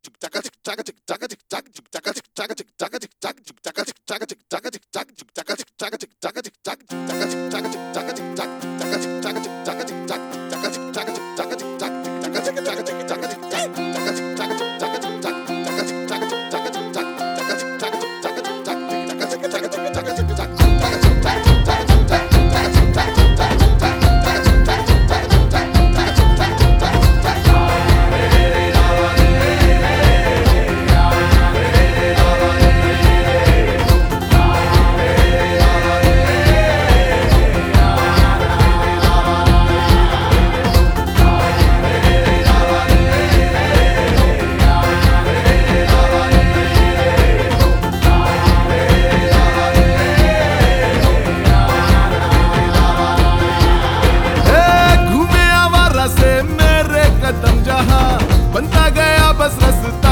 बनता गया बस रास्ता,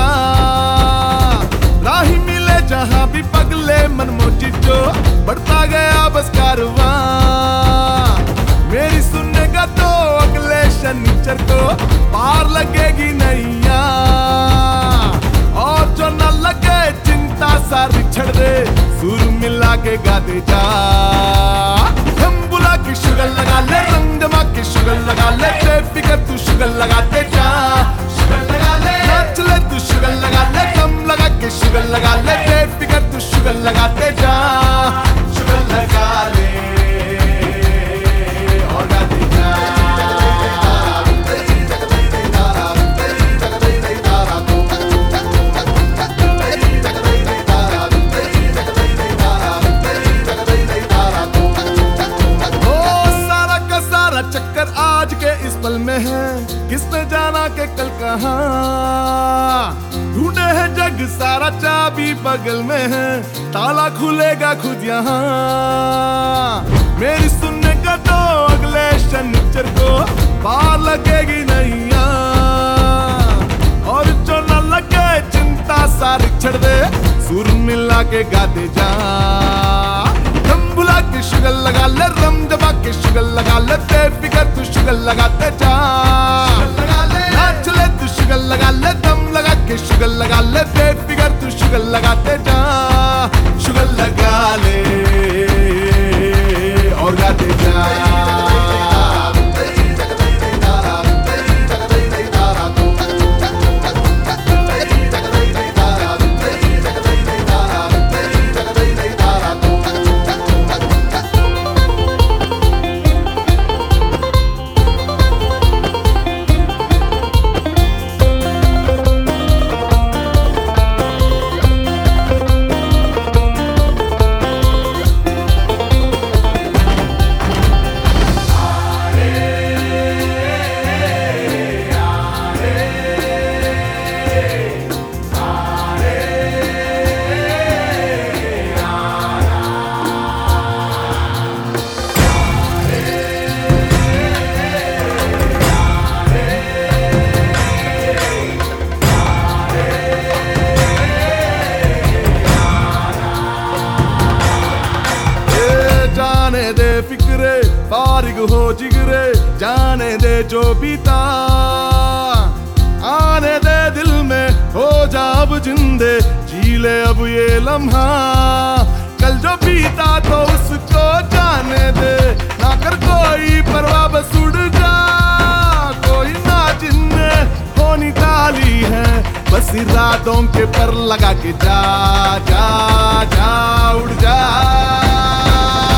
राही मिले जहां भी पगले मनमोजी जो बढ़ता गया बस कारवां। मेरी सुनेगा तो अगले शनिचर को पार लगेगी नैया, और जो न लगे चिंता सारी छड़ दे, सुर मिला के गाते जा। हम बुला के शुगर लगा ले, रंग जमा के शुगर लगा ले, बेफिक्र तू शुगर लगाते जा। नाच ले तू शुगर लगा ले, दम लगा के शुगर लगा ले, बेफिक्र तू शुगर लगाते जा। शुगर लगा ले और गाते जा। ओ सारा का सारा चक्कर आज के इस पल में है, किसने जाना के कल कहाँ। ढूंढे है जग सारा चाबी बगल में है, ताला खुलेगा खुद यहाँ। मेरी सुनने का तो अगले शनिचर को पार लगेगी नैया, और जो न लगे चिंता सारी छड़ दे, सुर मिला के गाते जा। दम बुला के शुगर लगा ले, रम जमा के शुगर लगा ले, बेफिक्र तू शुगर लगाते जा। नाच ले तू शुगर लगा ले, दम लगा के शुगर लगा ले, बेफिक्र तू शुगर लगाते जा। शुगर लगा ले और गाते जा। जाने दे फिक्रे फारिग हो जिगरे, जाने दे जो बीता, आने दे दिल में हो जा अब जिंदे, जी ले अब ये लम्हा। कल जो बीता तो उसको जाने दे, ना कर कोई परवाह बस उड़ जा। कोई ना जिन्ने होनी काली है, बस इरादों के पर लगा के जा जा जा उड़ जा।